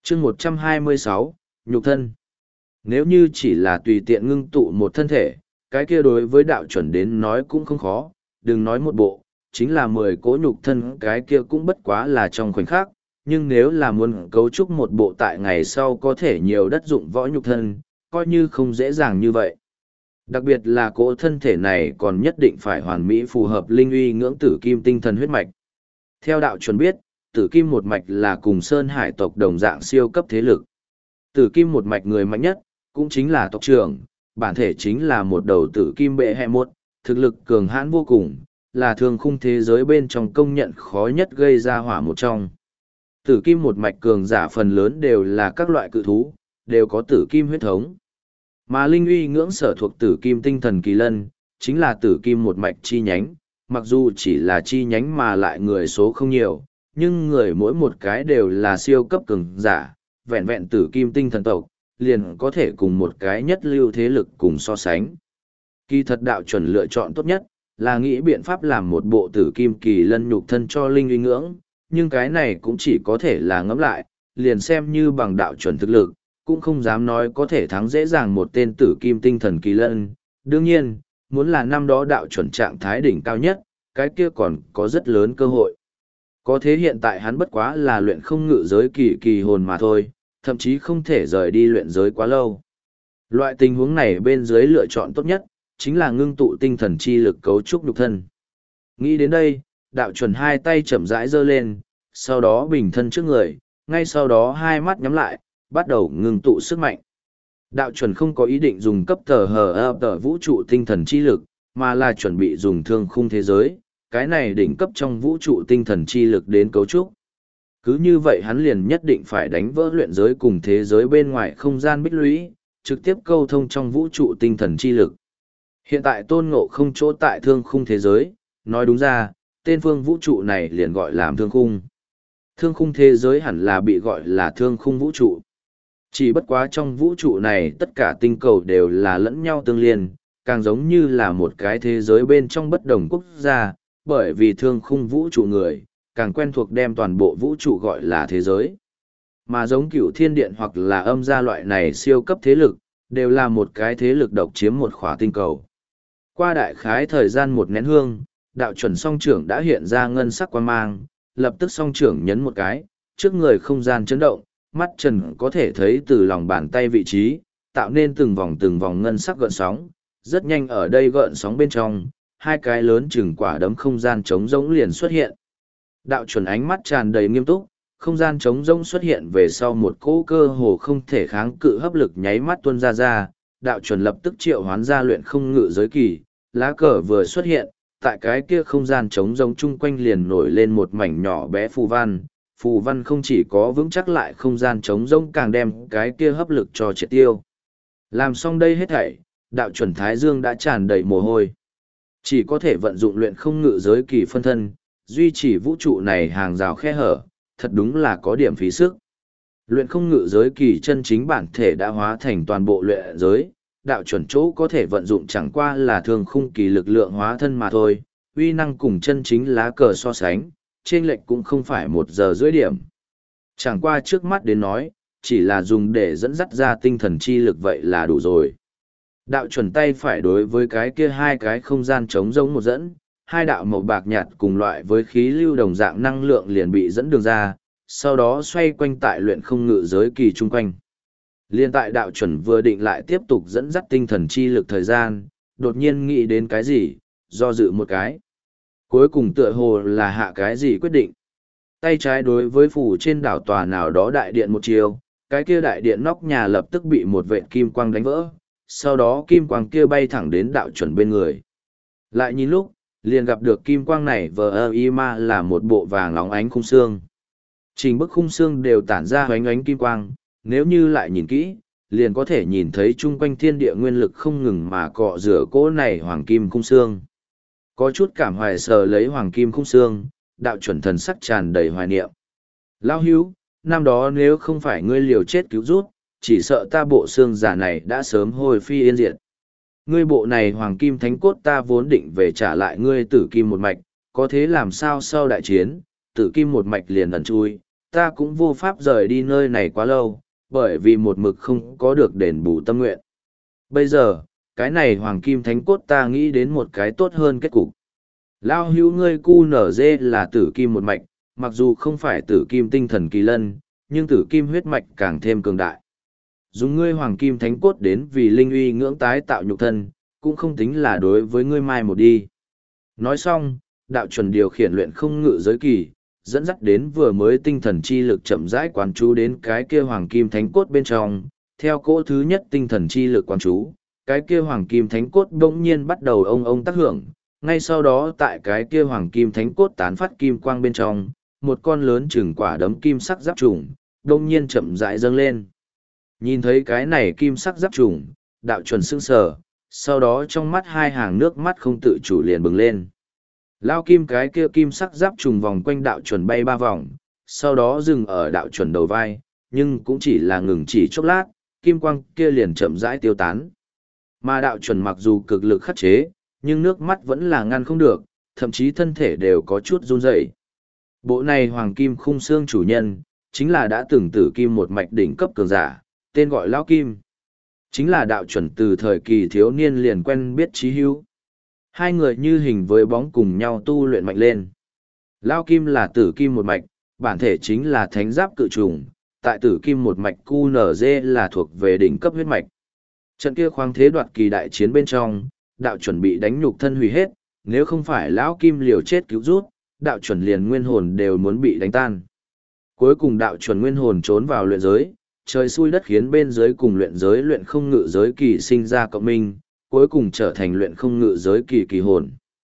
chương 126, nhục thân. Nếu như chỉ là tùy tiện ngưng tụ một thân thể, cái kia đối với đạo chuẩn đến nói cũng không khó, đừng nói một bộ, chính là 10 cỗ nhục thân cái kia cũng bất quá là trong khoảnh khắc, nhưng nếu là muốn cấu trúc một bộ tại ngày sau có thể nhiều đất dụng võ nhục thân, coi như không dễ dàng như vậy. Đặc biệt là cỗ thân thể này còn nhất định phải hoàn mỹ phù hợp linh uy ngưỡng tử kim tinh thần huyết mạch. Theo đạo chuẩn biết, tử kim một mạch là cùng Sơn Hải tộc đồng dạng siêu cấp thế lực. Tử kim một mạch người mạnh nhất, cũng chính là tộc trưởng, bản thể chính là một đầu tử kim bệ hệ một, thực lực cường hãn vô cùng, là thương khung thế giới bên trong công nhận khó nhất gây ra hỏa một trong. Tử kim một mạch cường giả phần lớn đều là các loại cự thú, đều có tử kim huyết thống. Mà linh uy ngưỡng sở thuộc tử kim tinh thần kỳ lân, chính là tử kim một mạch chi nhánh, mặc dù chỉ là chi nhánh mà lại người số không nhiều, nhưng người mỗi một cái đều là siêu cấp cường giả, vẹn vẹn tử kim tinh thần tộc, liền có thể cùng một cái nhất lưu thế lực cùng so sánh. Kỳ thật đạo chuẩn lựa chọn tốt nhất, là nghĩ biện pháp làm một bộ tử kim kỳ lân nhục thân cho linh uy ngưỡng, nhưng cái này cũng chỉ có thể là ngẫm lại, liền xem như bằng đạo chuẩn thực lực, cũng không dám nói có thể thắng dễ dàng một tên tử kim tinh thần kỳ lân. Đương nhiên, muốn là năm đó đạo chuẩn trạng thái đỉnh cao nhất, cái kia còn có rất lớn cơ hội. Có thế hiện tại hắn bất quá là luyện không ngự giới kỳ hồn mà thôi, thậm chí không thể rời đi luyện giới quá lâu. Loại tình huống này bên dưới lựa chọn tốt nhất, chính là ngưng tụ tinh thần chi lực cấu trúc nhục thân. Nghĩ đến đây, đạo chuẩn hai tay chậm rãi giơ lên, sau đó bình thân trước người, ngay sau đó hai mắt nhắm lại, bắt đầu ngưng tụ sức mạnh. Đạo chuẩn không có ý định dùng cấp tờ vũ trụ tinh thần chi lực, mà là chuẩn bị dùng thương khung thế giới, cái này đỉnh cấp trong vũ trụ tinh thần chi lực đến cấu trúc. Cứ như vậy hắn liền nhất định phải đánh vỡ luyện giới cùng thế giới bên ngoài không gian bích lũy, trực tiếp câu thông trong vũ trụ tinh thần chi lực. Hiện tại Tôn Ngộ không chỗ tại thương khung thế giới, nói đúng ra, tên phương vũ trụ này liền gọi là thương khung. Thương khung thế giới hẳn là bị gọi là thương khung vũ trụ. Chỉ bất quá trong vũ trụ này tất cả tinh cầu đều là lẫn nhau tương liên, càng giống như là một cái thế giới bên trong bất đồng quốc gia, bởi vì thương khung vũ trụ người, càng quen thuộc đem toàn bộ vũ trụ gọi là thế giới. Mà giống Cửu Thiên Điện hoặc là Âm Gia loại này siêu cấp thế lực, đều là một cái thế lực độc chiếm một khỏa tinh cầu. Qua đại khái thời gian một nén hương, đạo chuẩn song trưởng đã hiện ra ngân sắc quang mang, lập tức song trưởng nhấn một cái, trước người không gian chấn động, mắt trần có thể thấy từ lòng bàn tay vị trí, tạo nên từng vòng ngân sắc gợn sóng, rất nhanh ở đây gợn sóng bên trong, hai cái lớn chừng quả đấm không gian trống rỗng liền xuất hiện. Đạo chuẩn ánh mắt tràn đầy nghiêm túc, không gian trống rỗng xuất hiện về sau một cỗ cơ hồ không thể kháng cự hấp lực nháy mắt tuôn ra, đạo chuẩn lập tức triệu hoán ra luyện không ngự giới kỳ, lá cờ vừa xuất hiện, tại cái kia không gian trống rỗng chung quanh liền nổi lên một mảnh nhỏ bé phù văn không chỉ có vững chắc lại không gian trống rỗng càng đem cái kia hấp lực cho triệt tiêu. Làm xong đây hết thảy, đạo chuẩn Thái Dương đã tràn đầy mồ hôi. Chỉ có thể vận dụng luyện không ngự giới kỳ phân thân, duy trì vũ trụ này hàng rào khe hở, thật đúng là có điểm phí sức. Luyện không ngự giới kỳ chân chính bản thể đã hóa thành toàn bộ luyện giới, đạo chuẩn chỗ có thể vận dụng chẳng qua là thương khung kỳ lực lượng hóa thân mà thôi, uy năng cùng chân chính lá cờ so sánh, trên lệch cũng không phải 1,5 giờ điểm. Chẳng qua trước mắt đến nói, chỉ là dùng để dẫn dắt ra tinh thần chi lực vậy là đủ rồi. Đạo chuẩn tay phải đối với cái kia hai cái không gian trống rỗng một dẫn, hai đạo màu bạc nhạt cùng loại với khí lưu đồng dạng năng lượng liền bị dẫn đường ra, sau đó xoay quanh tại luyện không ngự giới kỳ chung quanh. Liên tại đạo chuẩn vừa định lại tiếp tục dẫn dắt tinh thần chi lực thời gian, đột nhiên nghĩ đến cái gì, do dự một cái. Cuối cùng tựa hồ là hạ cái gì quyết định. Tay trái đối với phủ trên đảo tòa nào đó đại điện một chiều, cái kia đại điện nóc nhà lập tức bị một vệt kim quang đánh vỡ, sau đó kim quang kia bay thẳng đến đạo chuẩn bên người. Lại nhìn lúc, liền gặp được kim quang này vờ ma là một bộ vàng óng ánh khung xương. Trình bức khung xương đều tản ra ánh ánh kim quang, nếu như lại nhìn kỹ, liền có thể nhìn thấy chung quanh thiên địa nguyên lực không ngừng mà cọ rửa cỗ này hoàng kim khung xương. Có chút cảm hoài sờ lấy hoàng kim khung xương, đạo chuẩn thần sắc tràn đầy hoài niệm. Lao hữu, năm đó nếu không phải ngươi liều chết cứu rút, chỉ sợ ta bộ xương giả này đã sớm hồi phi yên diệt. Ngươi bộ này hoàng kim thánh cốt ta vốn định về trả lại ngươi tử kim một mạch, có thế làm sao sau đại chiến, tử kim một mạch liền ẩn chui, ta cũng vô pháp rời đi nơi này quá lâu, bởi vì một mực không có được đền bù tâm nguyện. Bây giờ, cái này hoàng kim thánh cốt ta nghĩ đến một cái tốt hơn kết cục. Lao hữu ngươi cu nở dê là tử kim một mạch, mặc dù không phải tử kim tinh thần kỳ lân, nhưng tử kim huyết mạch càng thêm cường đại. Dùng ngươi hoàng kim thánh cốt đến vì linh uy ngưỡng tái tạo nhục thân, cũng không tính là đối với ngươi mai một đi. Nói xong, đạo chuẩn điều khiển luyện không ngự giới kỳ, dẫn dắt đến vừa mới tinh thần chi lực chậm rãi quán chú đến cái kia hoàng kim thánh cốt bên trong, theo cỗ thứ nhất tinh thần chi lực quán chú, cái kia hoàng kim thánh cốt bỗng nhiên bắt đầu ông tác hưởng, ngay sau đó tại cái kia hoàng kim thánh cốt tán phát kim quang bên trong, một con lớn chừng quả đấm kim sắc giáp trùng, bỗng nhiên chậm rãi dâng lên. Nhìn thấy cái này kim sắc giáp trùng, đạo chuẩn sững sờ, sau đó trong mắt hai hàng nước mắt không tự chủ liền bừng lên. Lao kim cái kia kim sắc giáp trùng vòng quanh đạo chuẩn bay 3 vòng, sau đó dừng ở đạo chuẩn đầu vai, nhưng cũng chỉ là ngừng chỉ chốc lát, kim quang kia liền chậm rãi tiêu tán. Mà đạo chuẩn mặc dù cực lực khắc chế, nhưng nước mắt vẫn là ngăn không được, thậm chí thân thể đều có chút run rẩy. Bộ này hoàng kim khung xương chủ nhân, chính là đã từng tử kim một mạch đỉnh cấp cường giả, tên gọi Lão Kim. Chính là đạo chuẩn từ thời kỳ thiếu niên liền quen biết chí hữu. Hai người như hình với bóng cùng nhau tu luyện mạnh lên. Lão Kim là tử kim một mạch, bản thể chính là thánh giáp cự trùng, tại tử kim một mạch QNZ là thuộc về đỉnh cấp huyết mạch. Trận kia khoáng thế đoạt kỳ đại chiến bên trong, đạo chuẩn bị đánh nhục thân hủy hết, nếu không phải Lão Kim liều chết cứu rút, đạo chuẩn liền nguyên hồn đều muốn bị đánh tan. Cuối cùng đạo chuẩn nguyên hồn trốn vào luyện giới, trời xui đất khiến bên dưới cùng luyện giới luyện không ngự giới kỳ sinh ra cộng minh, cuối cùng trở thành luyện không ngự giới kỳ kỳ hồn.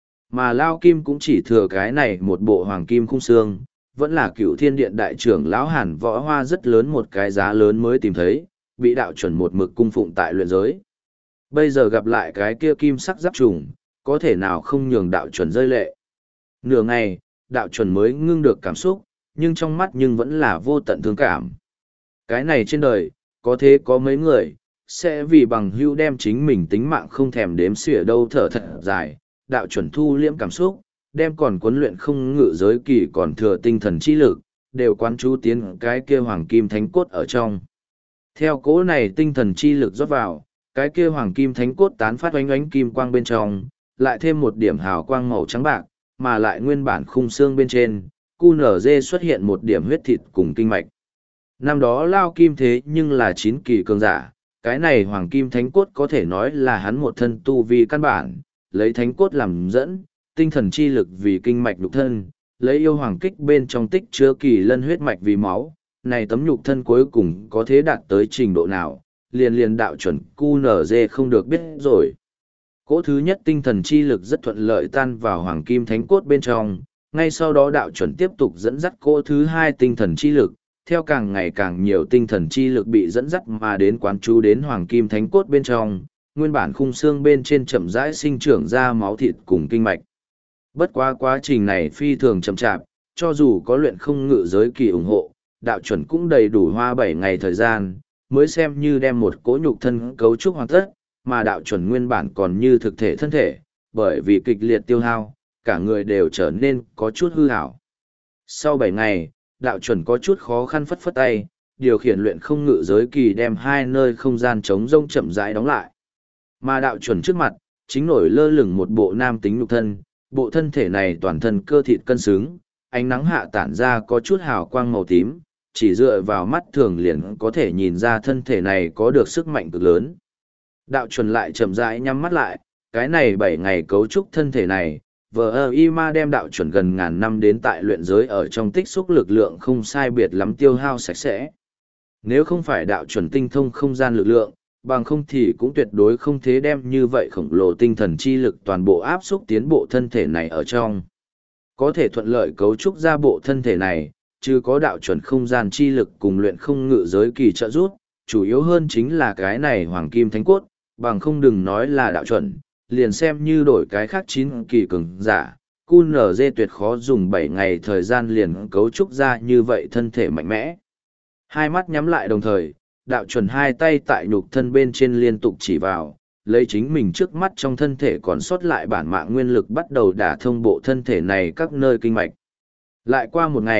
Mà Lao Kim cũng chỉ thừa cái này một bộ hoàng kim khung xương, vẫn là cựu thiên điện đại trưởng lão Hàn Võ Hoa rất lớn một cái giá lớn mới tìm thấy, bị đạo chuẩn một mực cung phụng tại luyện giới. Bây giờ gặp lại cái kia kim sắc giáp trùng, có thể nào không nhường đạo chuẩn rơi lệ. Nửa ngày, đạo chuẩn mới ngưng được cảm xúc, nhưng trong mắt nhưng vẫn là vô tận thương cảm. Cái này trên đời, có thế có mấy người, sẽ vì bằng hữu đem chính mình tính mạng không thèm đếm xỉa đâu thở thật dài, đạo chuẩn thu liễm cảm xúc, đem còn cuốn luyện không ngự giới kỳ còn thừa tinh thần chi lực, đều quán chú tiến cái kia hoàng kim thánh cốt ở trong. Theo cỗ này tinh thần chi lực rót vào, cái kia hoàng kim thánh cốt tán phát oánh oánh kim quang bên trong, lại thêm một điểm hào quang màu trắng bạc, mà lại nguyên bản khung xương bên trên, QNZ xuất hiện một điểm huyết thịt cùng kinh mạch. Năm đó Lao Kim thế nhưng là 9 kỳ cường giả, cái này hoàng kim thánh cốt có thể nói là hắn một thân tu vi căn bản, lấy thánh cốt làm dẫn, tinh thần chi lực vì kinh mạch nhục thân, lấy yêu hoàng kích bên trong tích chứa kỳ lân huyết mạch vì máu, này tấm nhục thân cuối cùng có thế đạt tới trình độ nào, liền đạo chuẩn QNZ không được biết rồi. Cỗ thứ nhất tinh thần chi lực rất thuận lợi tan vào hoàng kim thánh cốt bên trong, ngay sau đó đạo chuẩn tiếp tục dẫn dắt cỗ thứ hai tinh thần chi lực, theo càng ngày càng nhiều tinh thần chi lực bị dẫn dắt mà đến quán chú đến hoàng kim thánh cốt bên trong, nguyên bản khung xương bên trên chậm rãi sinh trưởng ra máu thịt cùng kinh mạch. Bất quá quá trình này phi thường chậm chạp, cho dù có luyện không ngự giới kỳ ủng hộ, đạo chuẩn cũng đầy đủ hoa 7 ngày thời gian, mới xem như đem một cỗ nhục thân cấu trúc hoàn tất, mà đạo chuẩn nguyên bản còn như thực thể thân thể, bởi vì kịch liệt tiêu hao, cả người đều trở nên có chút hư hảo. Sau 7 ngày, đạo chuẩn có chút khó khăn phất phất tay, điều khiển luyện không ngự giới kỳ đem hai nơi không gian trống rông chậm rãi đóng lại. Mà đạo chuẩn trước mặt, chính nổi lơ lửng một bộ nam tính nhục thân, bộ thân thể này toàn thân cơ thịt cân xứng, ánh nắng hạ tản ra có chút hào quang màu tím, chỉ dựa vào mắt thường liền có thể nhìn ra thân thể này có được sức mạnh cực lớn. Đạo chuẩn lại chậm rãi nhắm mắt lại, cái này 7 ngày cấu trúc thân thể này, VIMA đem đạo chuẩn gần ngàn năm đến tại luyện giới ở trong tích xúc lực lượng không sai biệt lắm tiêu hao sạch sẽ. Nếu không phải đạo chuẩn tinh thông không gian lực lượng, bằng không thì cũng tuyệt đối không thế đem như vậy khổng lồ tinh thần chi lực toàn bộ áp xúc tiến bộ thân thể này ở trong. Có thể thuận lợi cấu trúc ra bộ thân thể này, chứ có đạo chuẩn không gian chi lực cùng luyện không ngự giới kỳ trợ giúp, chủ yếu hơn chính là cái này hoàng kim thánh cốt, bằng không đừng nói là đạo chuẩn, liền xem như đổi cái khác 9 kỳ cường giả, QNZ tuyệt khó dùng 7 ngày thời gian liền cấu trúc ra như vậy thân thể mạnh mẽ. Hai mắt nhắm lại đồng thời, đạo chuẩn hai tay tại nhục thân bên trên liên tục chỉ vào, lấy chính mình trước mắt trong thân thể còn sót lại bản mạng nguyên lực bắt đầu đả thông bộ thân thể này các nơi kinh mạch. Lại qua một ngày,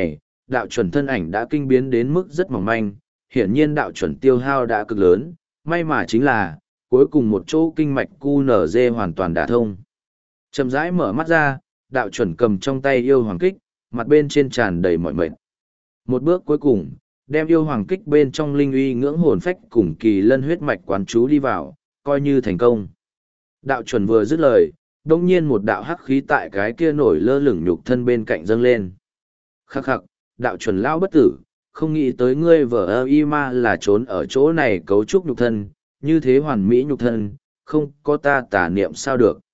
đạo chuẩn thân ảnh đã kinh biến đến mức rất mỏng manh, hiển nhiên đạo chuẩn tiêu hao đã cực lớn, may mà chính là, cuối cùng một chỗ kinh mạch QNZ hoàn toàn đả thông. Chậm rãi mở mắt ra, đạo chuẩn cầm trong tay yêu hoàng kích, mặt bên trên tràn đầy mọi mệt. Một bước cuối cùng, đem yêu hoàng kích bên trong linh uy ngưỡng hồn phách cùng kỳ lân huyết mạch quán chú đi vào, coi như thành công. Đạo chuẩn vừa dứt lời, đông nhiên một đạo hắc khí tại cái kia nổi lơ lửng nhục thân bên cạnh dâng lên. Khắc khắc, đạo chuẩn lao bất tử, không nghĩ tới ngươi vợ ơ y ma là trốn ở chỗ này cấu trúc nhục thân, như thế hoàn mỹ nhục thân, không có ta tả niệm sao được.